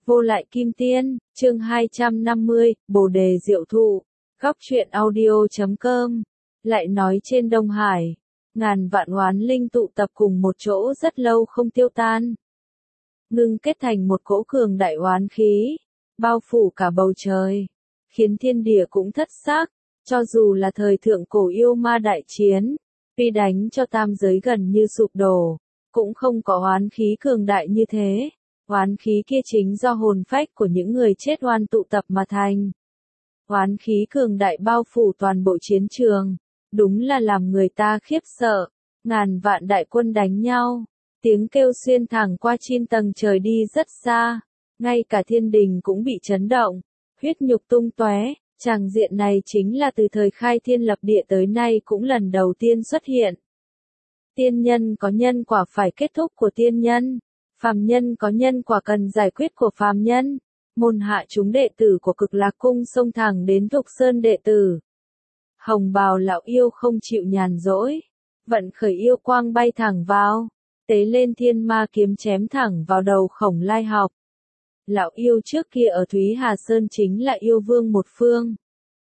Vô lại kim tiên, chương 250, Bồ đề diệu thụ, góc truyện audio.com. Lại nói trên Đông Hải, ngàn vạn oán linh tụ tập cùng một chỗ rất lâu không tiêu tan. Ngưng kết thành một cỗ cường đại oán khí, bao phủ cả bầu trời, khiến thiên địa cũng thất xác, cho dù là thời thượng cổ yêu ma đại chiến, tuy đánh cho tam giới gần như sụp đổ, cũng không có oán khí cường đại như thế. Oán khí kia chính do hồn phách của những người chết oan tụ tập mà thành. Oán khí cường đại bao phủ toàn bộ chiến trường, đúng là làm người ta khiếp sợ. Ngàn vạn đại quân đánh nhau, tiếng kêu xuyên thẳng qua 9 tầng trời đi rất xa, ngay cả thiên đình cũng bị chấn động, huyết nhục tung tóe. Tràng diện này chính là từ thời khai thiên lập địa tới nay cũng lần đầu tiên xuất hiện. Tiên nhân có nhân quả phải kết thúc của tiên nhân, phàm nhân có nhân quả cần giải quyết của phàm nhân. Môn hạ chúng đệ tử của Cực Lạc Cung xông thẳng đến Thục Sơn đệ tử. Hồng bào lão yêu không chịu nhàn rỗi, vận khởi yêu quang bay thẳng vào, tế lên thiên ma kiếm chém thẳng vào đầu Khổng Lai Học. Lão yêu trước kia ở Thúy Hà Sơn chính là yêu vương một phương,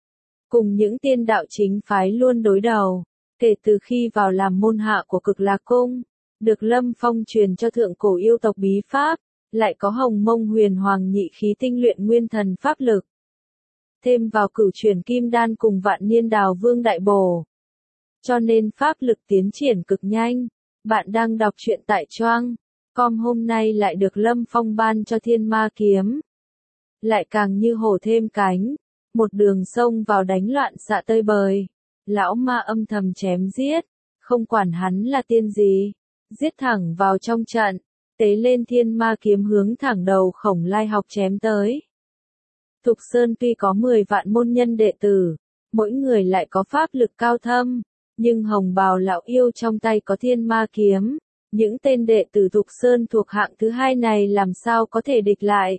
cùng những tiên đạo chính phái luôn đối đầu. Kể từ khi vào làm môn hạ của Cực Lạc Cung, được Lâm Phong truyền cho thượng cổ yêu tộc bí pháp, lại có Hồng Mông Huyền Hoàng nhị khí tinh luyện nguyên thần pháp lực. Thêm vào Cửu Chuyển Kim Đan cùng Vạn Niên Đào Vương đại bổ, cho nên pháp lực tiến triển cực nhanh. Bạn đang đọc truyện tại Choang.com, hôm nay lại được Lâm Phong ban cho Thiên Ma kiếm, lại càng như hổ thêm cánh, một đường sông vào đánh loạn xạ tơi bời. Lão ma âm thầm chém giết, không quản hắn là tiên gì, giết thẳng vào trong trận, tế lên thiên ma kiếm hướng thẳng đầu Khổng Lai Học chém tới. Thục Sơn tuy có 10 vạn môn nhân đệ tử, mỗi người lại có pháp lực cao thâm, nhưng hồng bào lão yêu trong tay có thiên ma kiếm, những tên đệ tử Thục Sơn thuộc hạng thứ hai này làm sao có thể địch lại.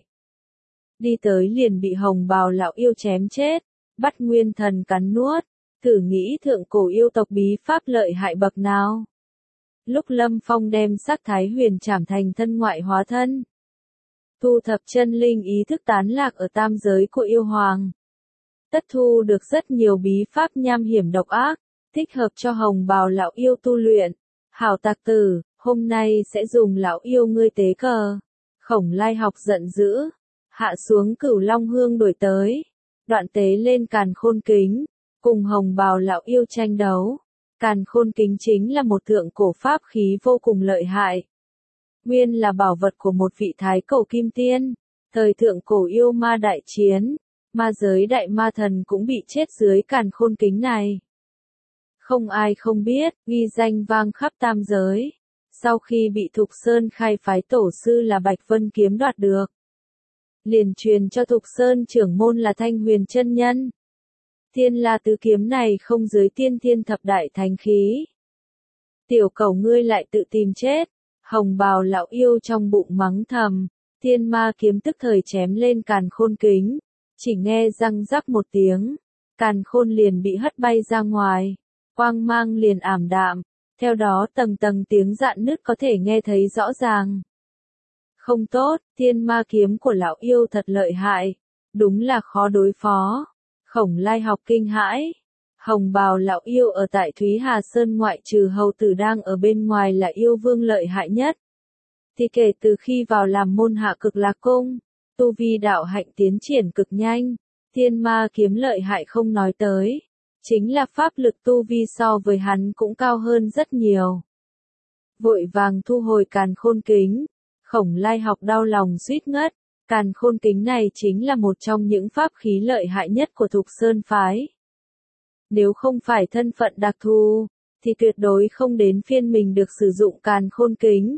Đi tới liền bị hồng bào lão yêu chém chết, bắt nguyên thần cắn nuốt. Thử nghĩ thượng cổ yêu tộc bí pháp lợi hại bậc nào. Lúc Lâm Phong đem xác Thái Huyền trảm thành thân ngoại hóa thân, thu thập chân linh ý thức tán lạc ở tam giới của yêu hoàng, tất thu được rất nhiều bí pháp nham hiểm độc ác, thích hợp cho hồng bào lão yêu tu luyện. Hảo tặc tử, hôm nay sẽ dùng lão yêu ngươi tế cờ. Khổng Lai Học giận dữ, hạ xuống Cửu Long Hương đuổi tới, đoạn tế lên Càn Khôn Kính, cùng hồng bào lão yêu tranh đấu. Càn Khôn Kính chính là một thượng cổ pháp khí vô cùng lợi hại. Nguyên là bảo vật của một vị thái cổ kim tiên. Thời thượng cổ yêu ma đại chiến, ma giới đại ma thần cũng bị chết dưới Càn Khôn Kính này. Không ai không biết, ghi danh vang khắp tam giới. Sau khi bị Thục Sơn khai phái tổ sư là Bạch Vân Kiếm đoạt được, liền truyền cho Thục Sơn trưởng môn là Thanh Huyền chân nhân. Thiên La tứ kiếm này không dưới tiên thiên thập đại thánh khí. Tiểu cẩu ngươi lại tự tìm chết. Hồng bào lão yêu trong bụng mắng thầm, thiên ma kiếm tức thời chém lên Càn Khôn Kính. Chỉ nghe răng rắc một tiếng, Càn Khôn liền bị hất bay ra ngoài, quang mang liền ảm đạm, theo đó tầng tầng tiếng rạn nứt có thể nghe thấy rõ ràng. Không tốt, thiên ma kiếm của lão yêu thật lợi hại, đúng là khó đối phó. Khổng Lai Học kinh hãi. Hồng bào lão yêu ở tại Thúy Hà Sơn ngoại trừ hầu tử đang ở bên ngoài là yêu vương lợi hại nhất. Thì kể từ khi vào làm môn hạ Cực Lạc Cung, tu vi đạo hạnh tiến triển cực nhanh, thiên ma kiếm lợi hại không nói tới. Chính là pháp lực tu vi so với hắn cũng cao hơn rất nhiều. Vội vàng thu hồi Càn Khôn Kính, Khổng Lai Học đau lòng suýt ngất. Càn Khôn Kính này chính là một trong những pháp khí lợi hại nhất của Thục Sơn phái. Nếu không phải thân phận đặc thù, thì tuyệt đối không đến phiên mình được sử dụng Càn Khôn Kính.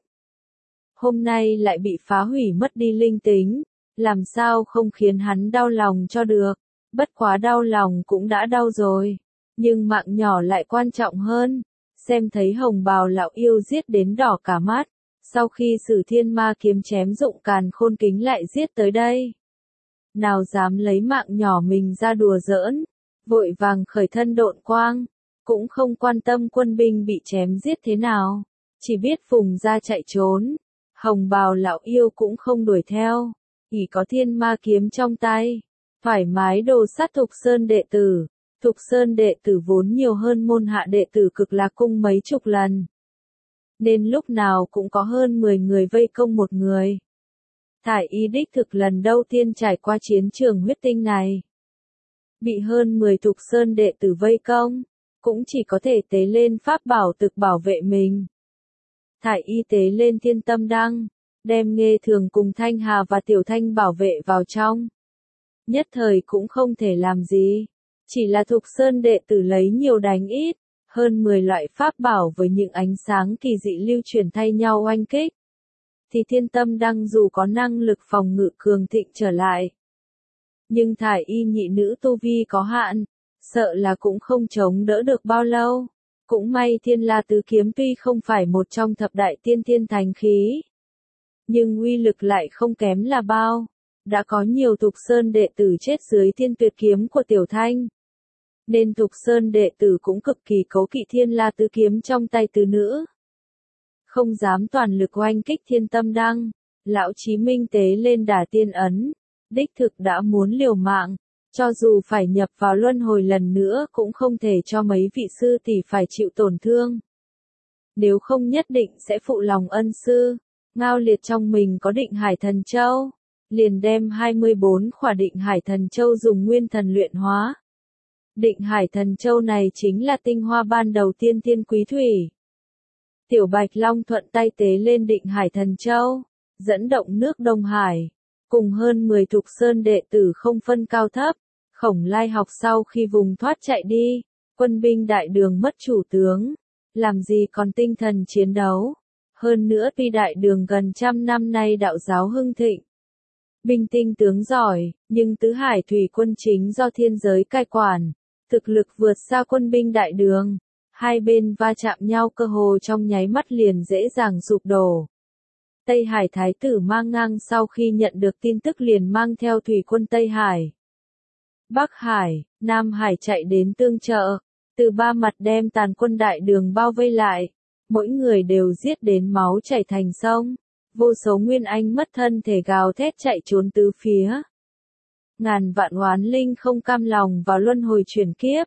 Hôm nay lại bị phá hủy mất đi linh tính, làm sao không khiến hắn đau lòng cho được. Bất quá đau lòng cũng đã đau rồi, nhưng mạng nhỏ lại quan trọng hơn. Xem thấy hồng bào lão yêu giết đến đỏ cả mắt. Sau khi Sử Thiên Ma kiếm chém dụng Càn Khôn Kính lại giết tới đây, nào dám lấy mạng nhỏ mình ra đùa giỡn, vội vàng khởi thân độn quang, cũng không quan tâm quân binh bị chém giết thế nào, chỉ biết vùng ra chạy trốn. Hồng bào lão yêu cũng không đuổi theo, ỷ có thiên ma kiếm trong tay, thoải mái đồ sát Thục Sơn đệ tử. Thục Sơn đệ tử vốn nhiều hơn môn hạ đệ tử Cực Lạc cung mấy chục lần, nên lúc nào cũng có hơn 10 người vây công một người. Thải Y đích thực lần đầu tiên trải qua chiến trường huyết tinh này. Bị hơn 10 Thục Sơn đệ tử vây công, cũng chỉ có thể tế lên pháp bảo thực bảo vệ mình. Thải Y tế lên Thiên Tâm Đăng, đem Nghê Thường cùng Thanh Hà và Tiểu Thanh bảo vệ vào trong. Nhất thời cũng không thể làm gì, chỉ là Thục Sơn đệ tử lấy nhiều đánh ít, hơn 10 loại pháp bảo với những ánh sáng kỳ dị lưu chuyển thay nhau oanh kích. Thì Thiên Tâm Đăng dù có năng lực phòng ngự cường thịnh trở lại, nhưng Thải Y nhị nữ tu vi có hạn, sợ là cũng không chống đỡ được bao lâu. Cũng may Thiên La Tứ Kiếm tuy không phải một trong thập đại tiên thiên thánh khí, nhưng uy lực lại không kém là bao. Đã có nhiều Thục Sơn đệ tử chết dưới Thiên Tuyệt kiếm của Tiểu Thanh, nên Thục Sơn đệ tử cũng cực kỳ cấu kỵ Thiên La Tứ Kiếm trong tay tứ nữ, không dám toàn lực oanh kích Thiên Tâm Đăng. Lão Chí Minh tế lên Đả Tiên ấn, đích thực đã muốn liều mạng, cho dù phải nhập vào luân hồi lần nữa cũng không thể cho mấy vị sư tỷ phải chịu tổn thương. Nếu không nhất định sẽ phụ lòng ân sư. Ngao Liệt trong mình có Định Hải Thần Châu, liền đem 24 khỏa Định Hải Thần Châu dùng nguyên thần luyện hóa. Định Hải Thần Châu này chính là tinh hoa ban đầu tiên thiên quý thủy. Tiểu Bạch Long thuận tay tế lên Định Hải Thần Châu, dẫn động nước Đông Hải, cùng hơn 10 Thục Sơn đệ tử không phân cao thấp. Khổng Lai Học sau khi vùng thoát chạy đi, quân binh đại đường mất chủ tướng, làm gì còn tinh thần chiến đấu. Hơn nữa tuy đại đường gần trăm năm nay đạo giáo hưng thịnh, binh tinh tướng giỏi, nhưng tứ hải thủy quân chính do thiên giới cai quản, thực lực vượt xa quân binh đại đường. Hai bên va chạm nhau cơ hồ trong nháy mắt liền dễ dàng sụp đổ. Tây Hải Thái tử Mang Ngang sau khi nhận được tin tức liền mang theo thủy quân Tây Hải, Bắc Hải, Nam Hải chạy đến tương trợ, từ ba mặt đem tàn quân đại đường bao vây lại, mỗi người đều giết đến máu chảy thành sông, vô số nguyên anh mất thân thể gào thét chạy trốn tứ phía. Ngàn vạn oán linh không cam lòng vào luân hồi chuyển kiếp,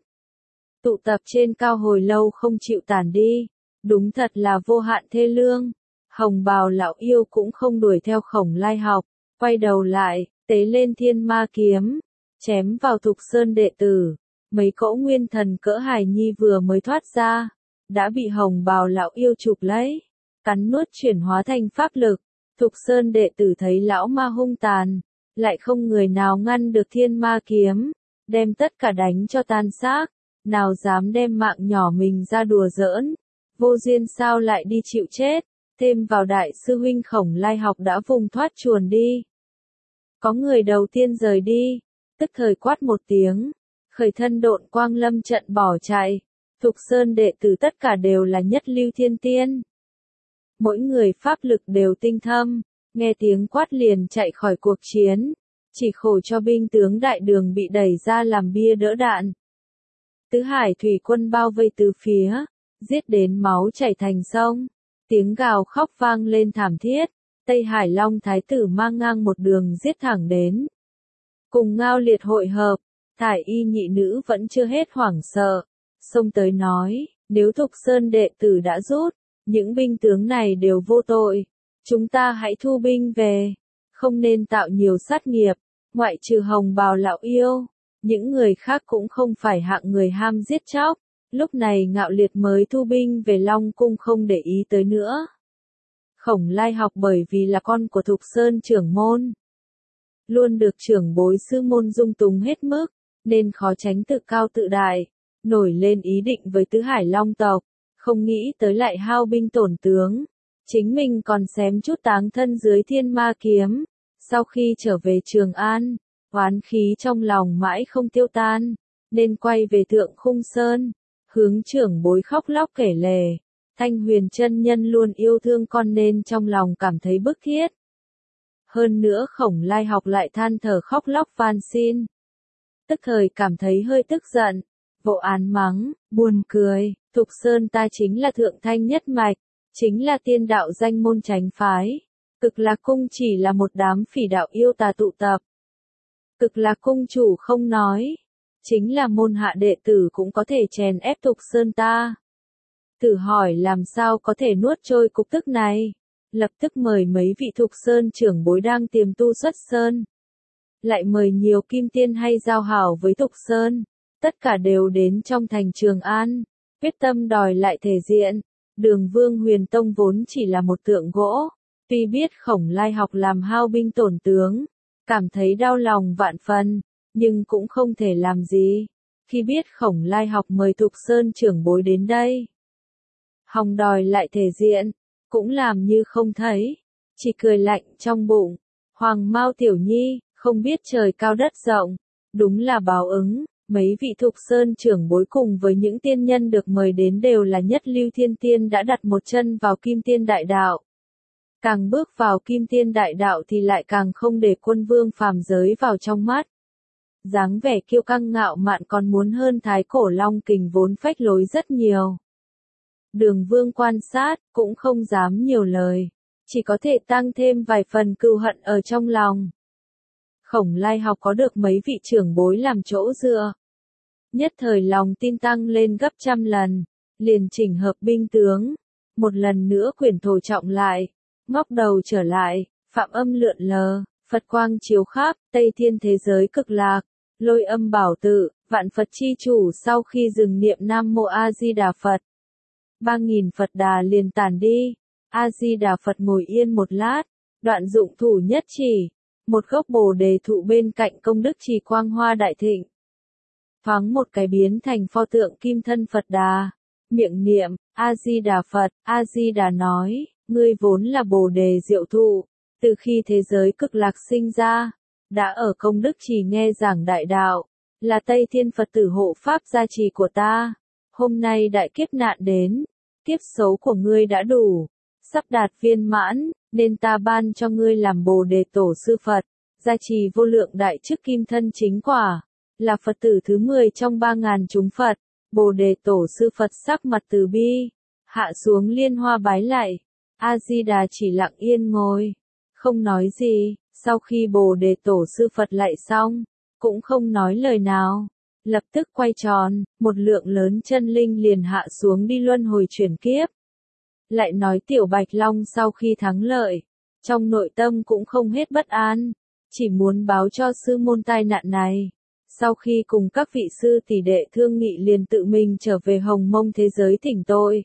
tụ tập trên cao hồi lâu không chịu tản đi, đúng thật là vô hạn thê lương. Hồng Bào lão yêu cũng không đuổi theo Khổng Lai Học, quay đầu lại, tế lên Thiên Ma kiếm, chém vào Thục Sơn đệ tử. Mấy cỗ nguyên thần cỡ hài nhi vừa mới thoát ra, đã bị Hồng Bào lão yêu chụp lấy, cắn nuốt chuyển hóa thành pháp lực. Thục Sơn đệ tử thấy lão ma hung tàn, lại không người nào ngăn được Thiên Ma kiếm, đem tất cả đánh cho tan xác, nào dám đem mạng nhỏ mình ra đùa giỡn. Vô duyên sao lại đi chịu chết, thêm vào đại sư huynh Khổng Lai Học đã vùng thoát chuồn đi. Có người đầu tiên rời đi, tức thời quát một tiếng, khởi thân độn quang lâm trận bỏ chạy. Thục Sơn đệ tử tất cả đều là nhất lưu thiên tiên, mỗi người pháp lực đều tinh thâm, nghe tiếng quát liền chạy khỏi cuộc chiến, chỉ khổ cho binh tướng đại đường bị đẩy ra làm bia đỡ đạn. Tứ hải thủy quân bao vây từ phía, giết đến máu chảy thành sông, tiếng gào khóc vang lên thảm thiết. Tây Hải Long Thái tử Mang Ngang một đường giết thẳng đến, cùng Ngao Liệt hội hợp. Thải Y nhị nữ vẫn chưa hết hoảng sợ, xông tới nói, nếu Thục Sơn đệ tử đã rút, những binh tướng này đều vô tội, chúng ta hãy thu binh về, không nên tạo nhiều sát nghiệp. Ngoại trừ Hồng Bào lão yêu, những người khác cũng không phải hạng người ham giết chóc. Lúc này Ngạo Liệt mới thu binh về Long cung không để ý tới nữa. Khổng Lai Học bởi vì là con của Thục Sơn trưởng môn, luôn được trưởng bối sư môn dung túng hết mức, nên khó tránh tự cao tự đại, nổi lên ý định với tứ hải long tộc, không nghĩ tới lại hao binh tổn tướng, chính mình còn xém chút táng thân dưới Thiên Ma kiếm. Sau khi trở về Trường An, oán khí trong lòng mãi không tiêu tan, nên quay về Thượng Khung Sơn, hướng trưởng bối khóc lóc kể lể. Thanh Huyền chân nhân luôn yêu thương con nên trong lòng cảm thấy bức thiết. Hơn nữa Khổng Lai Học lại than thở khóc lóc van xin, tức thời cảm thấy hơi tức giận, vỗ án mắng, buồn cười. Thục Sơn ta chính là thượng thanh nhất mạch, chính là tiên đạo danh môn chánh phái, Cực Lạc Cung chỉ là một đám phỉ đạo yêu tà tụ tập. Cực Lạc Cung chủ không nói. Chính là môn hạ đệ tử cũng có thể chèn ép Thục Sơn ta. Thử hỏi làm sao có thể nuốt trôi cục tức này. Lập tức mời mấy vị Thục Sơn trưởng bối đang tiềm tu xuất sơn. Lại mời nhiều kim tiên hay giao hảo với Thục Sơn. Tất cả đều đến trong thành Trường An. Quyết tâm đòi lại thể diện. Đường Vương Huyền Tông vốn chỉ là một tượng gỗ. Tuy biết Khổng Lai học làm hao binh tổn tướng. Cảm thấy đau lòng vạn phần. Nhưng cũng không thể làm gì. Khi biết Khổng Lai học mời Thục Sơn trưởng bối đến đây. Hòng đòi lại thể diện. Cũng làm như không thấy. Chỉ cười lạnh trong bụng. Hoàng Mao Tiểu Nhi, không biết trời cao đất rộng. Đúng là báo ứng. Mấy vị Thục Sơn trưởng bối cùng với những tiên nhân được mời đến đều là nhất lưu thiên tiên đã đặt một chân vào Kim Tiên Đại Đạo. Càng bước vào Kim Tiên Đại Đạo thì lại càng không để Quân Vương phàm giới vào trong mắt. Dáng vẻ kiêu căng ngạo mạn còn muốn hơn Thái Cổ Long Kình vốn phách lối rất nhiều. Đường Vương quan sát, cũng không dám nhiều lời. Chỉ có thể tăng thêm vài phần cừu hận ở trong lòng. Khổng Lai học có được mấy vị trưởng bối làm chỗ dựa. Nhất thời lòng tin tăng lên gấp trăm lần. Liền chỉnh hợp binh tướng. Một lần nữa quyền thổ trọng lại. Ngóc đầu trở lại. Phạm âm lượn lờ. Phật quang chiếu khắp. Tây thiên thế giới cực lạc. Lôi âm bảo tự. Vạn Phật chi chủ sau khi dừng niệm Nam Mô A Di Đà Phật. 3.000 Phật đà liền tản đi. A Di Đà Phật ngồi yên một lát. Đoạn dụng thủ nhất chỉ. Một gốc bồ đề thụ bên cạnh công đức trì quang hoa đại thịnh. Thoáng một cái biến thành pho tượng kim thân Phật Đà. Miệng niệm, A-di-đà Phật, A-di-đà nói, ngươi vốn là bồ đề diệu thụ. Từ khi thế giới cực lạc sinh ra, đã ở công đức trì nghe giảng đại đạo. Là Tây Thiên Phật tử hộ pháp gia trì của ta. Hôm nay đại kiếp nạn đến. Kiếp xấu của ngươi đã đủ. Sắp đạt viên mãn. Nên ta ban cho ngươi làm bồ đề tổ sư Phật, gia trì vô lượng đại chức kim thân chính quả, là Phật tử thứ 10 trong 3.000 chúng Phật. Bồ đề tổ sư Phật sắc mặt từ bi, hạ xuống liên hoa bái lại. A-di-đà chỉ lặng yên ngồi, không nói gì. Sau khi bồ đề tổ sư Phật lại xong, cũng không nói lời nào. Lập tức quay tròn, một lượng lớn chân linh liền hạ xuống đi luân hồi chuyển kiếp. Lại nói Tiểu Bạch Long sau khi thắng lợi, trong nội tâm cũng không hết bất an, chỉ muốn báo cho sư môn tai nạn này. Sau khi cùng các vị sư tỷ đệ thương nghị liền tự mình trở về Hồng Mông thế giới thỉnh tội.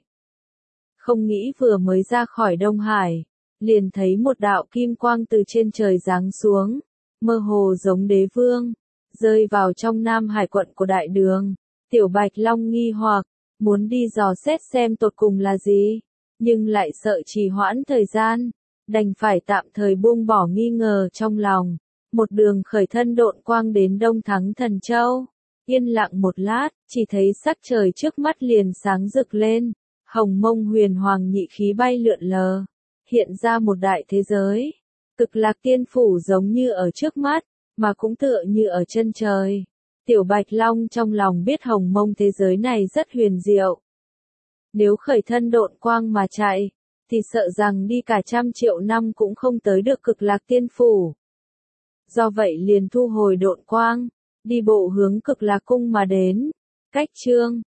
Không nghĩ vừa mới ra khỏi Đông Hải, liền thấy một đạo kim quang từ trên trời giáng xuống, mơ hồ giống đế vương, rơi vào trong Nam Hải quận của Đại Đường. Tiểu Bạch Long nghi hoặc, muốn đi dò xét xem tột cùng là gì. Nhưng lại sợ trì hoãn thời gian, đành phải tạm thời buông bỏ nghi ngờ trong lòng. Một đường khởi thân độn quang đến Đông Thắng Thần Châu. Yên lặng một lát, chỉ thấy sắc trời trước mắt liền sáng rực lên. Hồng Mông huyền hoàng nhị khí bay lượn lờ. Hiện ra một đại thế giới. Cực lạc tiên phủ giống như ở trước mắt, mà cũng tựa như ở chân trời. Tiểu Bạch Long trong lòng biết Hồng Mông thế giới này rất huyền diệu. Nếu khởi thân độn quang mà chạy, thì sợ rằng đi cả 100.000.000 năm cũng không tới được cực lạc tiên phủ. Do vậy liền thu hồi độn quang, đi bộ hướng cực lạc cung mà đến. Cách chương